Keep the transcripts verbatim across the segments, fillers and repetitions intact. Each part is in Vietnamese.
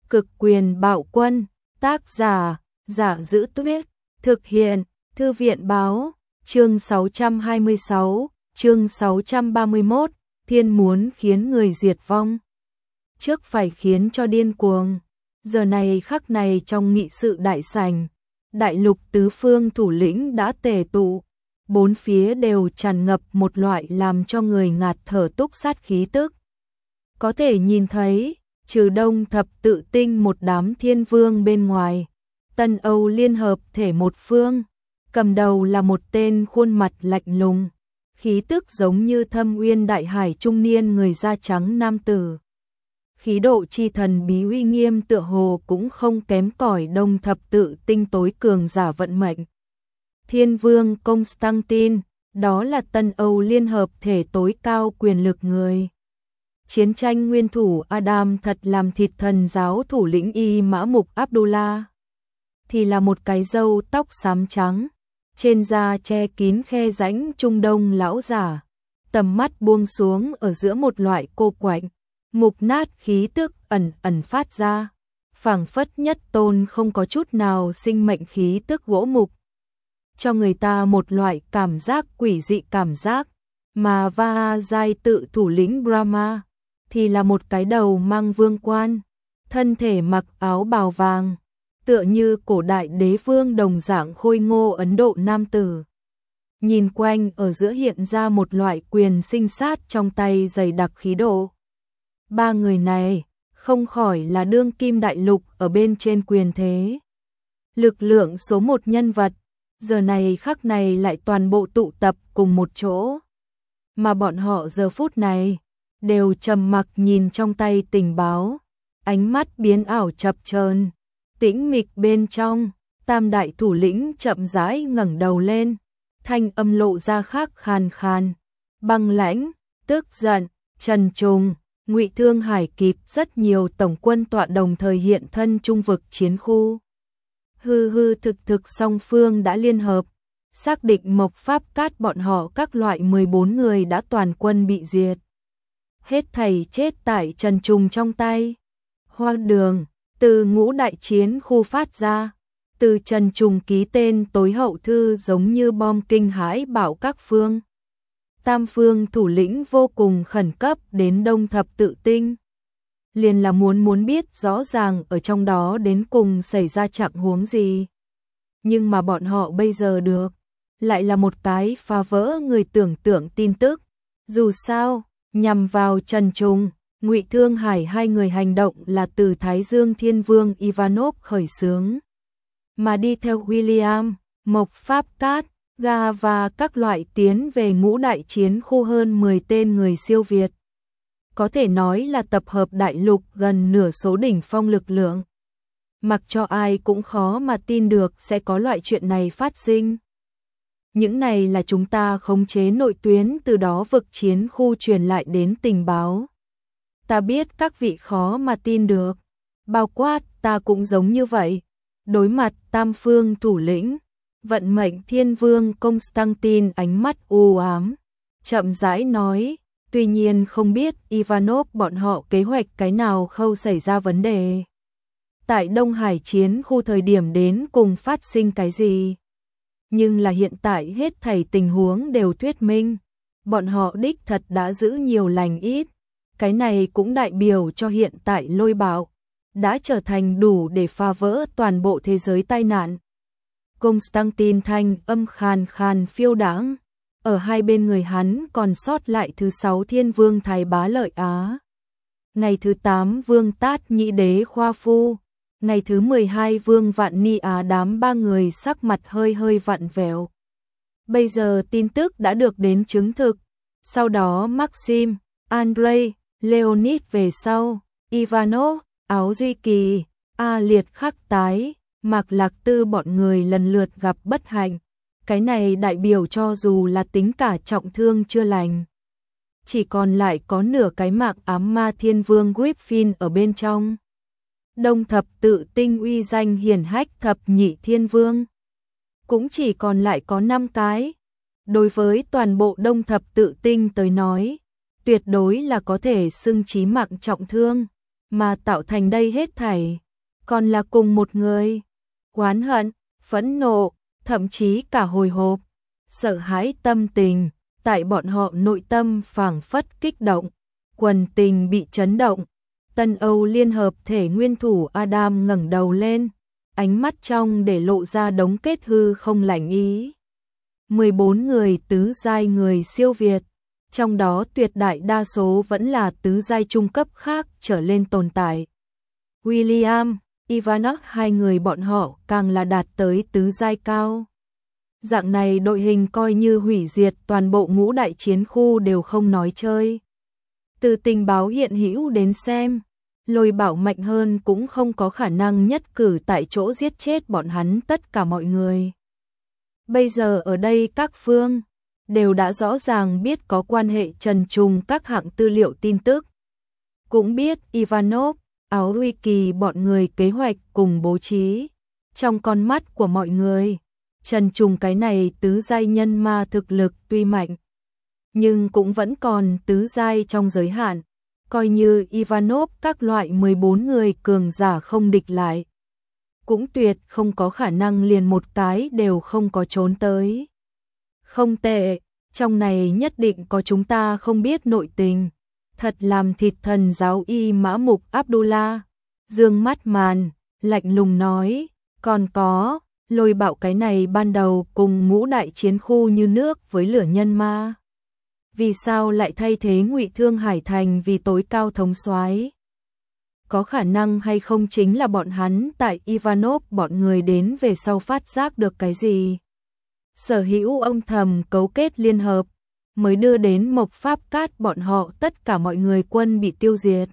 Cực quyền bạo quân, tác giả, Giả Giữ Tuyết, thực hiện, Thư viện báo, chương sáu trăm hai mươi sáu, chương sáu trăm ba mươi mốt, thiên muốn khiến người diệt vong. Trước phải khiến cho điên cuồng, giờ này khắc này trong nghị sự đại sảnh, đại lục tứ phương thủ lĩnh đã tề tụ, bốn phía đều tràn ngập một loại làm cho người ngạt thở túc sát khí tức. Có thể nhìn thấy, trừ Đông Thập Tự Tinh một đám thiên vương bên ngoài, Tân Âu liên hợp thể một phương, cầm đầu là một tên khuôn mặt lạnh lùng, khí tức giống như Thâm Uyên đại hải trung niên người da trắng nam tử. Khí độ chi thần bí uy nghiêm tựa hồ cũng không kém cỏi Đông Thập Tự Tinh tối cường giả vận mệnh. Thiên vương Constantine, đó là Tân Âu liên hợp thể tối cao quyền lực người. Chiến tranh nguyên thủ Adam thật làm thịt thần giáo thủ lĩnh Y Mã Mục Abdullah, thì là một cái râu tóc xám trắng, trên da che kín khe rãnh Trung Đông lão giả, tầm mắt buông xuống ở giữa một loại cô quạnh, mục nát khí tức ẩn ẩn phát ra, phảng phất nhất tôn không có chút nào sinh mệnh khí tức gỗ mục, cho người ta một loại cảm giác quỷ dị cảm giác, mà Va Giai tự thủ lĩnh Brahma thì là một cái đầu mang vương quan, thân thể mặc áo bào vàng, tựa như cổ đại đế vương đồng dạng khôi ngô Ấn Độ nam tử. Nhìn quanh ở giữa hiện ra một loại quyền sinh sát trong tay dày đặc khí độ. Ba người này không khỏi là đương kim đại lục ở bên trên quyền thế. Lực lượng số một nhân vật, giờ này khắc này lại toàn bộ tụ tập cùng một chỗ. Mà bọn họ giờ phút này đều trầm mặc nhìn trong tay tình báo, ánh mắt biến ảo chập chờn, tĩnh mịch bên trong, tam đại thủ lĩnh chậm rãi ngẩng đầu lên, thanh âm lộ ra khác khàn khàn, băng lãnh, tức giận, trần trùng, Ngụy Thương Hải kịp rất nhiều tổng quân tọa đồng thời hiện thân trung vực chiến khu. Hư hư thực thực song phương đã liên hợp, xác định Mộc Pháp Cát bọn họ các loại mười bốn người đã toàn quân bị diệt. Hết thảy chết tại Trần Trùng trong tay. Hoa Đường, từ ngũ đại chiến khu phát ra, từ Trần Trùng ký tên tối hậu thư giống như bom kinh hãi bảo các phương. Tam phương thủ lĩnh vô cùng khẩn cấp đến Đông Thập Tự Tinh. Liền là muốn muốn biết rõ ràng ở trong đó đến cùng xảy ra trạng huống gì. Nhưng mà bọn họ bây giờ được, lại là một cái phá vỡ người tưởng tượng tin tức. Dù sao, nhằm vào Trần Trùng, Ngụy Thương Hải hai người hành động là từ Thái Dương Thiên Vương Ivanov khởi xướng. Mà đi theo William, Mộc Pháp Cát, Ga và các loại tiến về ngũ đại chiến khu hơn mười tên người siêu Việt. Có thể nói là tập hợp đại lục gần nửa số đỉnh phong lực lượng. Mặc cho ai cũng khó mà tin được sẽ có loại chuyện này phát sinh. Những này là chúng ta khống chế nội tuyến từ đó vực chiến khu truyền lại đến tình báo. Ta biết các vị khó mà tin được, bao quát ta cũng giống như vậy. Đối mặt tam phương thủ lĩnh, vận mệnh thiên vương Constantine ánh mắt u ám, chậm rãi nói, tuy nhiên không biết Ivanov bọn họ kế hoạch cái nào khâu xảy ra vấn đề. Tại Đông Hải chiến khu thời điểm đến cùng phát sinh cái gì? Nhưng là hiện tại hết thảy tình huống đều thuyết minh, bọn họ đích thật đã giữ nhiều lành ít. Cái này cũng đại biểu cho hiện tại lôi bạo đã trở thành đủ để phá vỡ toàn bộ thế giới tai nạn. Constantine thanh âm khàn khàn phiêu đãng, ở hai bên người hắn còn sót lại thứ sáu thiên vương Thái Bá Lợi Á, ngày thứ tám vương Tát Nhĩ Đế Khoa Phu, ngày thứ mười hai vương Vạn Ni Á đám ba người sắc mặt hơi hơi vặn vẹo. Bây giờ tin tức đã được đến chứng thực, sau đó Maxim, Andrei, Leonid về sau, Ivanov, Áo Duy Kỳ, A Liệt Khắc Tái, Mạc Lạc Tư bọn người lần lượt gặp bất hạnh. Cái này đại biểu cho dù là tính cả trọng thương chưa lành, chỉ còn lại có nửa cái Mạc Ám Ma Thiên Vương Griffin ở bên trong. Đông Thập Tự Tinh uy danh hiển hách thập nhị thiên vương, cũng chỉ còn lại có năm cái. Đối với toàn bộ Đông Thập Tự Tinh tới nói, tuyệt đối là có thể xưng chí mạng trọng thương. mà tạo thành đây hết thảy, còn là cùng một người. Oán hận, phẫn nộ, thậm chí cả hồi hộp, sợ hãi tâm tình, tại bọn họ nội tâm phảng phất kích động, quần tình bị chấn động. Tân Âu Liên hợp thể nguyên thủ Adam ngẩng đầu lên, ánh mắt trong để lộ ra đống kết hư không lành ý. mười bốn người tứ giai người siêu việt, trong đó tuyệt đại đa số vẫn là tứ giai trung cấp khác trở lên tồn tại. William, Ivanov hai người bọn họ càng là đạt tới tứ giai cao. Dạng này đội hình coi như hủy diệt toàn bộ ngũ đại chiến khu đều không nói chơi. Từ tình báo hiện hữu đến xem, Lôi Bảo mạnh hơn cũng không có khả năng nhất cử tại chỗ giết chết bọn hắn tất cả mọi người. Bây giờ ở đây các phương đều đã rõ ràng biết có quan hệ trần trùng các hạng tư liệu tin tức. Cũng biết Ivanov, Áo Huy Kỳ bọn người kế hoạch cùng bố trí. Trong con mắt của mọi người, trần trùng cái này tứ giai nhân ma thực lực tuy mạnh, nhưng cũng vẫn còn tứ giai trong giới hạn. Coi như Ivanov các loại mười bốn người cường giả không địch lại, cũng tuyệt không có khả năng liền một cái đều không có trốn tới. Không tệ, trong này nhất định có chúng ta không biết nội tình. Thật làm thịt thần giáo y Mã Mục Abdullah. Dương mắt màn, lạnh lùng nói, còn có, Lôi Bạo cái này ban đầu cùng ngũ đại chiến khu như nước với lửa nhân ma. Vì sao lại thay thế Ngụy Thương Hải Thành vì tối cao thống soái? Có khả năng hay không chính là bọn hắn tại Ivanov bọn người đến về sau phát giác được cái gì? Sở hữu ông thầm cấu kết liên hợp, mới đưa đến Mộc Pháp Cát bọn họ tất cả mọi người quân bị tiêu diệt.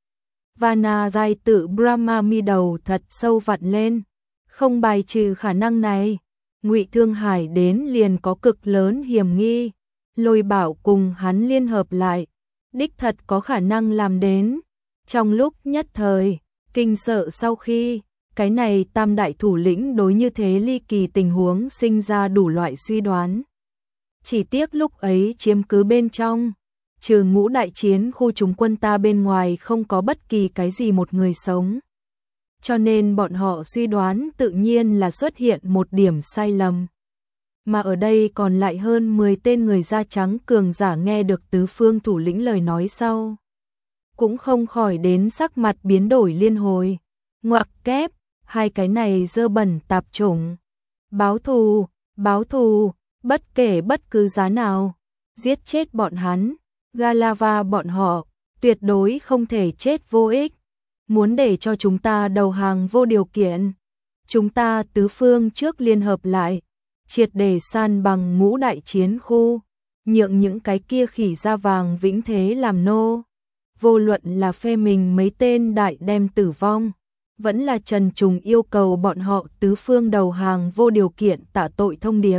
Vana giai tự Brahma mi đầu thật sâu vặn lên, không bài trừ khả năng này. Ngụy Thương Hải đến liền có cực lớn hiểm nghi. Lôi Bảo cùng hắn liên hợp lại, đích thật có khả năng làm đến. Trong lúc nhất thời, kinh sợ sau khi, cái này tam đại thủ lĩnh đối như thế ly kỳ tình huống sinh ra đủ loại suy đoán. Chỉ tiếc lúc ấy chiếm cứ bên trong, trừ ngũ đại chiến khu chúng quân ta bên ngoài không có bất kỳ cái gì một người sống. Cho nên bọn họ suy đoán tự nhiên là xuất hiện một điểm sai lầm. Mà ở đây còn lại hơn mười tên người da trắng cường giả nghe được tứ phương thủ lĩnh lời nói sau, cũng không khỏi đến sắc mặt biến đổi liên hồi. Ngoặc kép, hai cái này dơ bẩn tạp chủng. Báo thù, báo thù, bất kể bất cứ giá nào, giết chết bọn hắn, Galava bọn họ, tuyệt đối không thể chết vô ích. Muốn để cho chúng ta đầu hàng vô điều kiện, chúng ta tứ phương trước liên hợp lại, triệt để san bằng ngũ đại chiến khu, nhượng những cái kia khỉ da vàng vĩnh thế làm nô. Vô luận là phe mình mấy tên đại đem tử vong, vẫn là Trần Trùng yêu cầu bọn họ tứ phương đầu hàng vô điều kiện tạ tội thông điệp,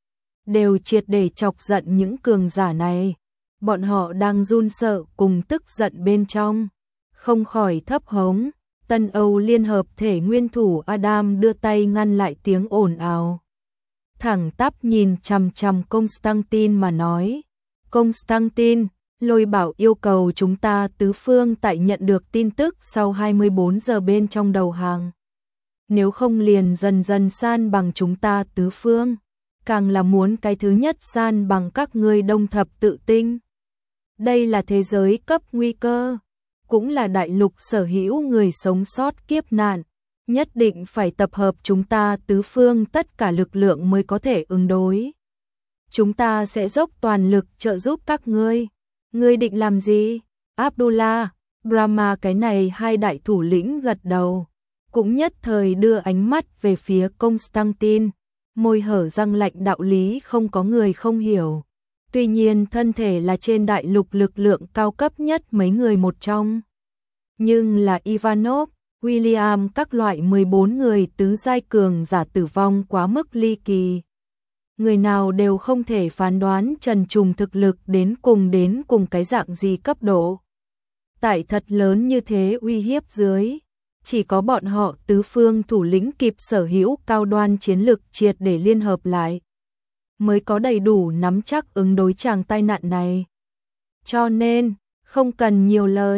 đều triệt để chọc giận những cường giả này. Bọn họ đang run sợ cùng tức giận bên trong, không khỏi thấp hống. Tân Âu Liên hợp thể nguyên thủ Adam đưa tay ngăn lại tiếng ồn ào, thẳng tắp nhìn chằm chằm Constantine mà nói, Constantine, Lôi Bảo yêu cầu chúng ta tứ phương tại nhận được tin tức sau hai mươi bốn giờ bên trong đầu hàng. Nếu không liền dần dần san bằng chúng ta tứ phương, càng là muốn cái thứ nhất san bằng các ngươi đông thập tự tinh. Đây là thế giới cấp nguy cơ, cũng là đại lục sở hữu người sống sót kiếp nạn, nhất định phải tập hợp chúng ta tứ phương tất cả lực lượng mới có thể ứng đối. Chúng ta sẽ dốc toàn lực trợ giúp các ngươi. Ngươi định làm gì? Abdullah, Brahma cái này hai đại thủ lĩnh gật đầu, cũng nhất thời đưa ánh mắt về phía Constantine, môi hở răng lạnh đạo lý không có người không hiểu. Tuy nhiên thân thể là trên đại lục lực lượng cao cấp nhất mấy người một trong. Nhưng là Ivanov, William các loại mười bốn người tứ giai cường giả tử vong quá mức ly kỳ. Người nào đều không thể phán đoán Trần Trùng thực lực đến cùng đến cùng cái dạng gì cấp độ. Tại thật lớn như thế uy hiếp dưới, chỉ có bọn họ tứ phương thủ lĩnh kịp sở hữu cao đoan chiến lực triệt để liên hợp lại, mới có đầy đủ nắm chắc ứng đối chàng tai nạn này. Cho nên, không cần nhiều lời,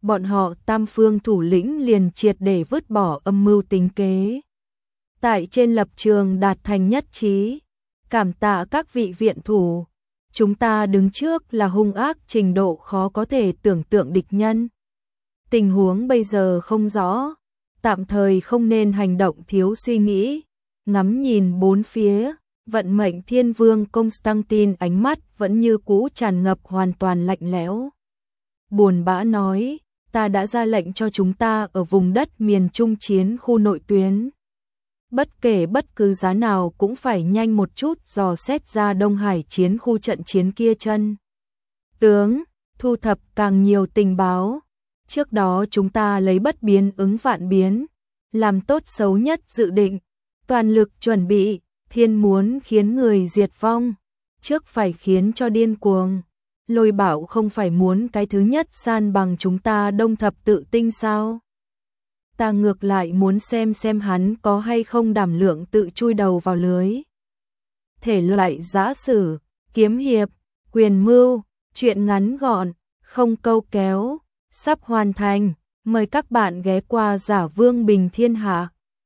bọn họ tam phương thủ lĩnh liền triệt để vứt bỏ âm mưu tính kế. Tại trên lập trường đạt thành nhất trí, cảm tạ các vị viện thủ, chúng ta đứng trước là hung ác trình độ khó có thể tưởng tượng địch nhân. Tình huống bây giờ không rõ, tạm thời không nên hành động thiếu suy nghĩ, ngắm nhìn bốn phía, vận mệnh thiên vương Constantine ánh mắt vẫn như cũ tràn ngập hoàn toàn lạnh lẽo. Buồn bã nói, ta đã ra lệnh cho chúng ta ở vùng đất miền Trung chiến khu nội tuyến. Bất kể bất cứ giá nào cũng phải nhanh một chút dò xét ra Đông Hải chiến khu trận chiến kia chân. Tướng, thu thập càng nhiều tình báo. Trước đó chúng ta lấy bất biến ứng vạn biến, làm tốt xấu nhất dự định, toàn lực chuẩn bị, thiên muốn khiến người diệt vong, trước phải khiến cho điên cuồng. Lôi Bảo không phải muốn cái thứ nhất san bằng chúng ta Đông Thập Tự Tinh sao? Ta ngược lại muốn xem xem hắn có hay không đảm lượng tự chui đầu vào lưới. Thể loại giã sử, kiếm hiệp, quyền mưu, truyện ngắn gọn, không câu kéo, sắp hoàn thành. Mời các bạn ghé qua Giả Vương Bình Thiên Hạ.